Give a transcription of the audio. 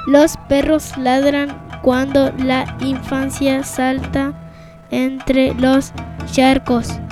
Los perros ladran cuando la infancia salta entre los charcos.